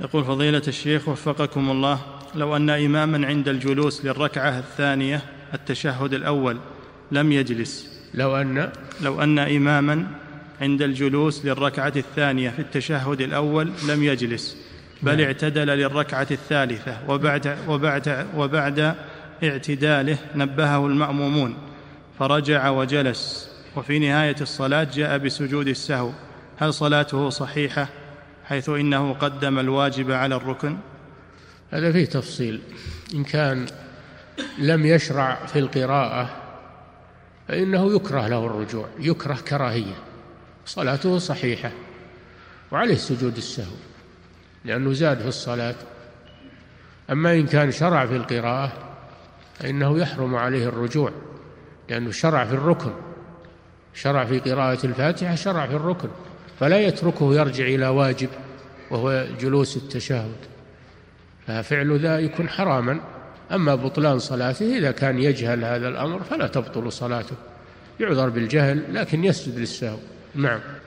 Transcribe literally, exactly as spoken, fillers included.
يقول فضيلة الشيخ وفقكم الله، لو أن إماما عند الجلوس للركعة الثانية التشهد الأول لم يجلس لو أن لو أن إماما عند الجلوس للركعة الثانية في التشهد الأول لم يجلس بل نعم. اعتدل للركعة الثالثة وبعد, وبعد, وبعد اعتداله نبهه المأمومون فرجع وجلس وفي نهاية الصلاة جاء بسجود السهو، هل صلاته صحيحة حيث إنه قدم الواجب على الركن؟ هذا فيه تفصيل. إن كان لم يشرع في القراءة فإنه يكره له الرجوع، يكره كراهية، صلاته صحيحة وعليه سجود السهو لأنه زاد في الصلاة. أما إن كان شرع في القراءة فإنه يحرم عليه الرجوع لأنه شرع في الركن، شرع في قراءة الفاتحة، شرع في الركن، فلا يتركه يرجع إلى واجب وهو جلوس التشهد، ففعل ذا يكون حراما. أما بطلان صلاته إذا كان يجهل هذا الأمر فلا تبطل صلاته، يعذر بالجهل لكن يسجد للسهو. نعم.